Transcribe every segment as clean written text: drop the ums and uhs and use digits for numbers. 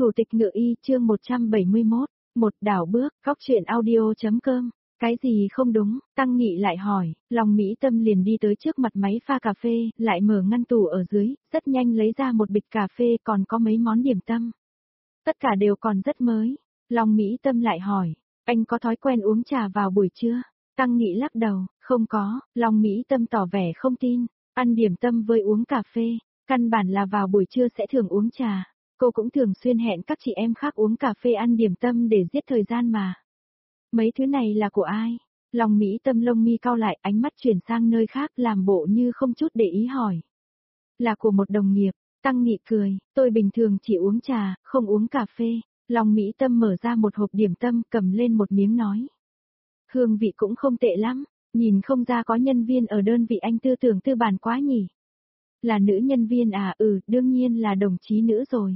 Thủ tịch Ngự Y chương 171, một đảo bước, góc truyện audio.com. Cái gì không đúng, Tăng Nghị lại hỏi, lòng Mỹ Tâm liền đi tới trước mặt máy pha cà phê, lại mở ngăn tủ ở dưới, rất nhanh lấy ra một bịch cà phê còn có mấy món điểm tâm. Tất cả đều còn rất mới. Lòng Mỹ Tâm lại hỏi, anh có thói quen uống trà vào buổi trưa? Tăng Nghị lắc đầu, không có. Lòng Mỹ Tâm tỏ vẻ không tin, ăn điểm tâm với uống cà phê, căn bản là vào buổi trưa sẽ thường uống trà. Cô cũng thường xuyên hẹn các chị em khác uống cà phê ăn điểm tâm để giết thời gian mà. Mấy thứ này là của ai? Lòng Mỹ Tâm lông mi cau lại, ánh mắt chuyển sang nơi khác, làm bộ như không chút để ý hỏi. Là của một đồng nghiệp. Tăng Nghị cười, tôi bình thường chỉ uống trà, không uống cà phê. Lòng Mỹ Tâm mở ra một hộp điểm tâm, cầm lên một miếng nói. Hương vị cũng không tệ lắm, nhìn không ra có nhân viên ở đơn vị anh tư tưởng tư bản quá nhỉ. Là nữ nhân viên à? Đương nhiên là đồng chí nữ rồi.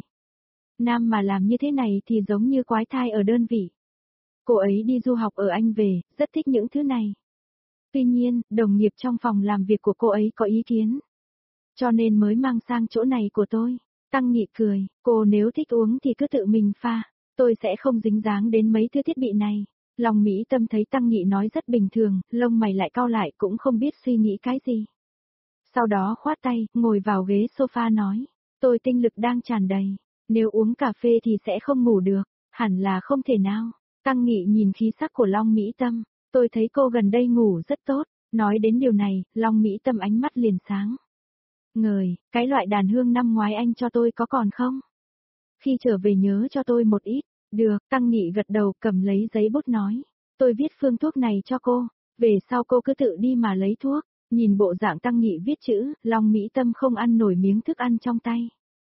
Nam mà làm như thế này thì giống như quái thai ở đơn vị. Cô ấy đi du học ở Anh về, rất thích những thứ này. Tuy nhiên, đồng nghiệp trong phòng làm việc của cô ấy có ý kiến. Cho nên mới mang sang chỗ này của tôi. Tăng Nghị cười, cô nếu thích uống thì cứ tự mình pha. Tôi sẽ không dính dáng đến mấy thứ thiết bị này. Lòng Mỹ Tâm thấy Tăng Nghị nói rất bình thường, lông mày lại cau lại cũng không biết suy nghĩ cái gì. Sau đó khoát tay, ngồi vào ghế sofa nói. Tôi tinh lực đang tràn đầy. Nếu uống cà phê thì sẽ không ngủ được. Hẳn là không thể nào. Tăng Nghị nhìn khí sắc của Long Mỹ Tâm. Tôi thấy cô gần đây ngủ rất tốt. Nói đến điều này, Long Mỹ Tâm ánh mắt liền sáng. Ngời, cái loại đàn hương năm ngoái anh cho tôi có còn không? Khi trở về nhớ cho tôi một ít. Được, Tăng Nghị gật đầu, cầm lấy giấy bút nói. Tôi viết phương thuốc này cho cô. Về sau cô cứ tự đi mà lấy thuốc. Nhìn bộ dạng Tăng Nghị viết chữ, Long Mỹ Tâm không ăn nổi miếng thức ăn trong tay.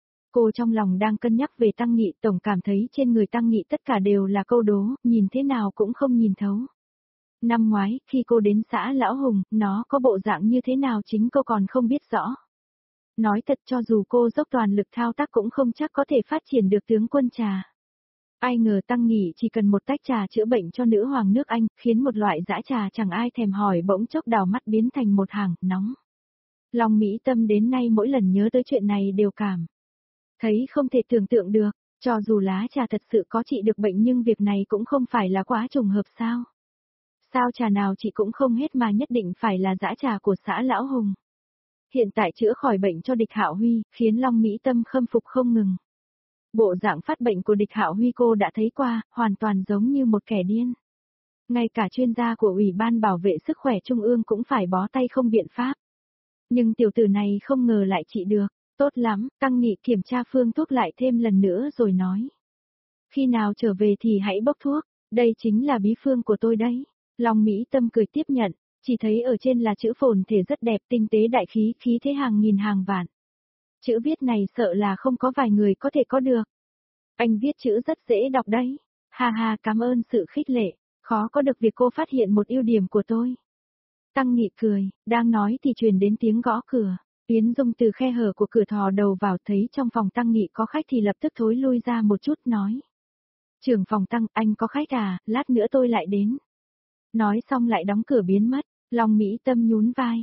Cô trong lòng đang cân nhắc về Tăng Nghị, tổng cảm thấy trên người Tăng Nghị tất cả đều là câu đố, nhìn thế nào cũng không nhìn thấu. Năm ngoái, khi cô đến xã Lão Hùng, nó có bộ dạng như thế nào chính cô còn không biết rõ. Nói thật, cho dù cô dốc toàn lực thao tác cũng không chắc có thể phát triển được tướng quân trà. Ai ngờ Tăng Nghị chỉ cần một tách trà chữa bệnh cho nữ hoàng nước Anh, khiến một loại dã trà chẳng ai thèm hỏi bỗng chốc đào mắt biến thành một hàng, nóng. Lòng Mỹ Tâm đến nay mỗi lần nhớ tới chuyện này đều cảm thấy không thể tưởng tượng được, cho dù lá trà thật sự có trị được bệnh nhưng việc này cũng không phải là quá trùng hợp sao. Sao trà nào chị cũng không hết mà nhất định phải là dã trà của xã Lão Hùng. Hiện tại chữa khỏi bệnh cho Địch Hạo Huy, khiến Long Mỹ Tâm khâm phục không ngừng. Bộ dạng phát bệnh của Địch Hạo Huy cô đã thấy qua, hoàn toàn giống như một kẻ điên. Ngay cả chuyên gia của Ủy ban Bảo vệ Sức khỏe Trung ương cũng phải bó tay không biện pháp. Nhưng tiểu tử này không ngờ lại trị được. Tốt lắm, Tăng Nghị kiểm tra phương thuốc lại thêm lần nữa rồi nói. Khi nào trở về thì hãy bốc thuốc, đây chính là bí phương của tôi đấy. Long Mỹ Tâm cười tiếp nhận, chỉ thấy ở trên là chữ phồn thể rất đẹp, tinh tế đại khí, khí thế hàng nghìn hàng vạn. Chữ viết này sợ là không có vài người có thể có được. Anh viết chữ rất dễ đọc đấy. Ha ha, cảm ơn sự khích lệ, khó có được việc cô phát hiện một ưu điểm của tôi. Tăng Nghị cười, đang nói thì truyền đến tiếng gõ cửa. Yến Dung từ khe hở của cửa thò đầu vào, thấy trong phòng Tăng Nghị có khách thì lập tức thối lui ra một chút nói. Trưởng phòng Tăng, anh có khách à, lát nữa tôi lại đến. Nói xong lại đóng cửa biến mất, Long Mỹ Tâm nhún vai.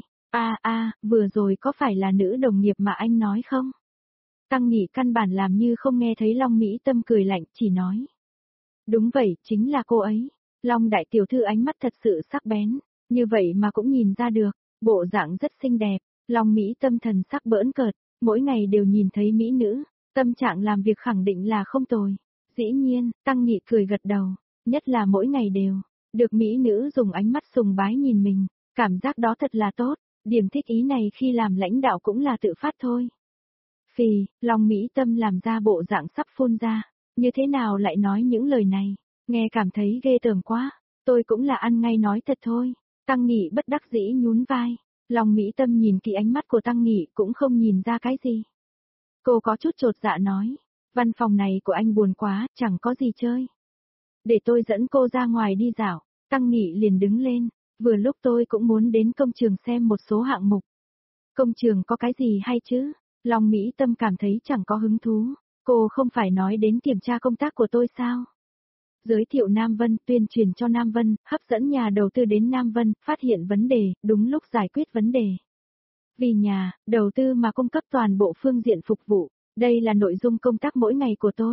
Vừa rồi có phải là nữ đồng nghiệp mà anh nói không? Tăng Nghị căn bản làm như không nghe thấy Long Mỹ Tâm cười lạnh, chỉ nói. Đúng vậy, chính là cô ấy. Long đại tiểu thư ánh mắt thật sự sắc bén, như vậy mà cũng nhìn ra được, bộ dạng rất xinh đẹp. Long Mỹ Tâm thần sắc bỡn cợt, mỗi ngày đều nhìn thấy mỹ nữ, tâm trạng làm việc khẳng định là không tồi. Dĩ nhiên, Tăng Nghị cười gật đầu, nhất là mỗi ngày đều, được mỹ nữ dùng ánh mắt sùng bái nhìn mình, cảm giác đó thật là tốt, điểm thích ý này khi làm lãnh đạo cũng là tự phát thôi. Phì, Long Mỹ Tâm làm ra bộ dạng sắp phun ra, như thế nào lại nói những lời này, nghe cảm thấy ghê tởm quá, tôi cũng là ăn ngay nói thật thôi. Tăng Nghị bất đắc dĩ nhún vai. Long Mỹ Tâm nhìn kỹ ánh mắt của Tăng Nghị cũng không nhìn ra cái gì. Cô có chút chột dạ nói, văn phòng này của anh buồn quá, chẳng có gì chơi. Để tôi dẫn cô ra ngoài đi dạo. Tăng Nghị liền đứng lên, vừa lúc tôi cũng muốn đến công trường xem một số hạng mục. Công trường có cái gì hay chứ? Long Mỹ Tâm cảm thấy chẳng có hứng thú, cô không phải nói đến kiểm tra công tác của tôi sao? Giới thiệu Nam Vân, tuyên truyền cho Nam Vân, hấp dẫn nhà đầu tư đến Nam Vân, phát hiện vấn đề, đúng lúc giải quyết vấn đề. Vì nhà, đầu tư mà cung cấp toàn bộ phương diện phục vụ, đây là nội dung công tác mỗi ngày của tôi.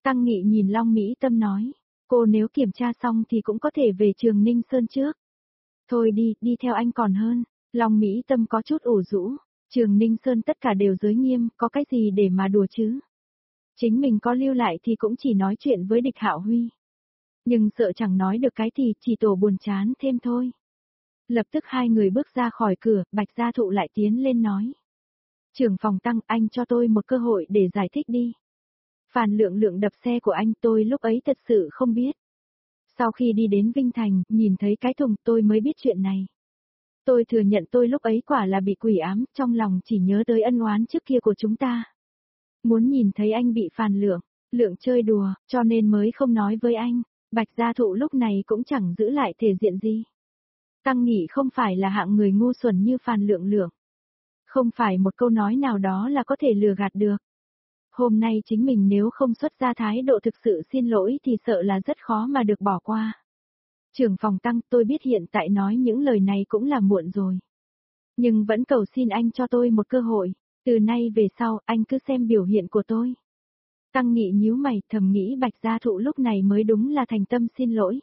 Tăng Nghị nhìn Long Mỹ Tâm nói, cô nếu kiểm tra xong thì cũng có thể về trường Ninh Sơn trước. Thôi đi, đi theo anh còn hơn. Long Mỹ Tâm có chút ủ rũ, trường Ninh Sơn tất cả đều giới nghiêm, có cái gì để mà đùa chứ. Chính mình có lưu lại thì cũng chỉ nói chuyện với Địch Hạo Huy. Nhưng sợ chẳng nói được cái thì chỉ tổ buồn chán thêm thôi. Lập tức hai người bước ra khỏi cửa, Bạch Gia Thụ lại tiến lên nói. Trưởng phòng Tăng, anh cho tôi một cơ hội để giải thích đi. Phàn Lượng Lượng đập xe của anh, tôi lúc ấy thật sự không biết. Sau khi đi đến Vinh Thành, nhìn thấy cái thùng, tôi mới biết chuyện này. Tôi thừa nhận tôi lúc ấy quả là bị quỷ ám, trong lòng chỉ nhớ tới ân oán trước kia của chúng ta. Muốn nhìn thấy anh bị Phàn Lượng chơi đùa, cho nên mới không nói với anh. Bạch Gia Thụ lúc này cũng chẳng giữ lại thể diện gì. Tăng Nghị không phải là hạng người ngu xuẩn như Phàn Lượng. Không phải một câu nói nào đó là có thể lừa gạt được. Hôm nay chính mình nếu không xuất ra thái độ thực sự xin lỗi thì sợ là rất khó mà được bỏ qua. Trưởng phòng Tăng, tôi biết hiện tại nói những lời này cũng là muộn rồi. Nhưng vẫn cầu xin anh cho tôi một cơ hội, từ nay về sau anh cứ xem biểu hiện của tôi. Tăng Nghị nhíu mày thầm nghĩ Bạch Gia Thụ lúc này mới đúng là thành tâm xin lỗi.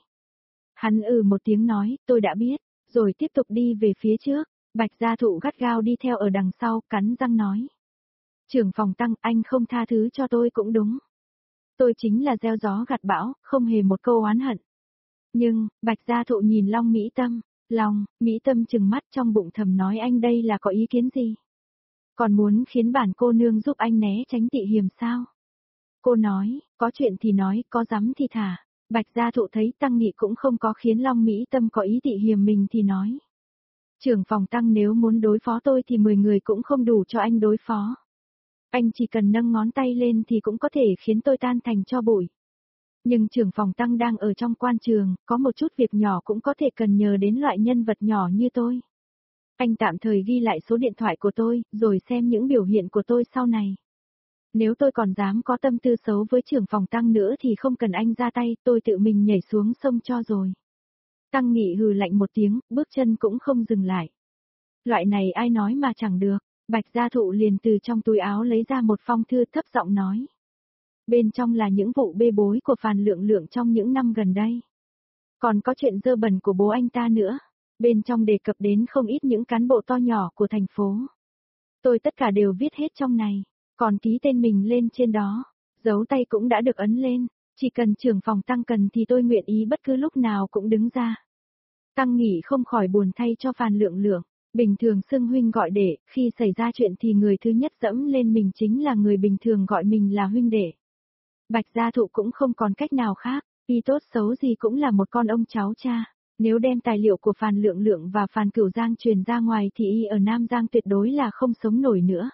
Hắn một tiếng nói, tôi đã biết, rồi tiếp tục đi về phía trước, Bạch Gia Thụ gắt gao đi theo ở đằng sau, cắn răng nói. Trưởng phòng Tăng, anh không tha thứ cho tôi cũng đúng. Tôi chính là gieo gió gặt bão, không hề một câu oán hận. Nhưng, Bạch Gia Thụ nhìn Long Mỹ Tâm, Mỹ Tâm trừng mắt trong bụng thầm nói anh đây là có ý kiến gì? Còn muốn khiến bản cô nương giúp anh né tránh tị hiềm sao? Cô nói, có chuyện thì nói, có dám thì thả. Bạch Gia Thụ thấy Tăng Nghị cũng không có khiến Long Mỹ Tâm có ý tị hiềm mình thì nói. Trưởng phòng Tăng nếu muốn đối phó tôi thì 10 người cũng không đủ cho anh đối phó. Anh chỉ cần nâng ngón tay lên thì cũng có thể khiến tôi tan thành tro bụi. Nhưng trưởng phòng Tăng đang ở trong quan trường, có một chút việc nhỏ cũng có thể cần nhờ đến loại nhân vật nhỏ như tôi. Anh tạm thời ghi lại số điện thoại của tôi, rồi xem những biểu hiện của tôi sau này. Nếu tôi còn dám có tâm tư xấu với trưởng phòng Tăng nữa thì không cần anh ra tay, tôi tự mình nhảy xuống sông cho rồi. Tăng Nghị hừ lạnh một tiếng, bước chân cũng không dừng lại. Loại này ai nói mà chẳng được, Bạch Gia Thụ liền từ trong túi áo lấy ra một phong thư thấp giọng nói. Bên trong là những vụ bê bối của Phàn Lượng trong những năm gần đây. Còn có chuyện dơ bẩn của bố anh ta nữa. Bên trong đề cập đến không ít những cán bộ to nhỏ của thành phố. Tôi tất cả đều viết hết trong này, còn ký tên mình lên trên đó. Dấu tay cũng đã được ấn lên, chỉ cần trưởng phòng Tăng cần thì tôi nguyện ý bất cứ lúc nào cũng đứng ra. Tăng Nghị không khỏi buồn thay cho Phàn Lượng. Bình thường xưng huynh gọi đệ, khi xảy ra chuyện thì người thứ nhất dẫm lên mình chính là người bình thường gọi mình là huynh đệ. Bạch Gia Thụ cũng không còn cách nào khác, y tốt xấu gì cũng là một con ông cháu cha. Nếu đem tài liệu của Phàn Lượng và Phàn Cửu Giang truyền ra ngoài thì y ở Nam Giang tuyệt đối là không sống nổi nữa.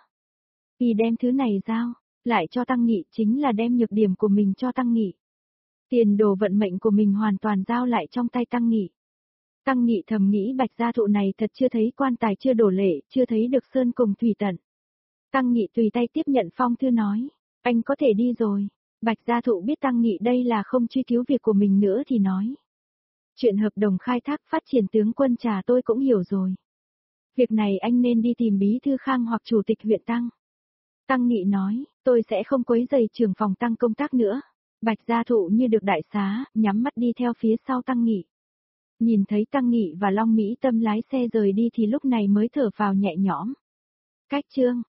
Y đem thứ này giao, lại cho Tăng Nghị chính là đem nhược điểm của mình cho Tăng Nghị. Tiền đồ vận mệnh của mình hoàn toàn giao lại trong tay Tăng Nghị. Tăng Nghị thầm nghĩ Bạch Gia Thụ này thật chưa thấy quan tài chưa đổ lệ, chưa thấy được sơn cùng thủy tận. Tăng Nghị tùy tay tiếp nhận phong thư nói, anh có thể đi rồi. Bạch Gia Thụ biết Tăng Nghị đây là không truy cứu việc của mình nữa thì nói. Chuyện hợp đồng khai thác phát triển tướng quân Trà tôi cũng hiểu rồi. Việc này anh nên đi tìm bí thư Khang hoặc chủ tịch huyện Tăng. Tăng Nghị nói, tôi sẽ không quấy rầy trưởng phòng Tăng công tác nữa. Bạch Gia Thụ như được đại xá, nhắm mắt đi theo phía sau Tăng Nghị. Nhìn thấy Tăng Nghị và Long Mỹ Tâm lái xe rời đi thì lúc này mới thở vào nhẹ nhõm. Cách chương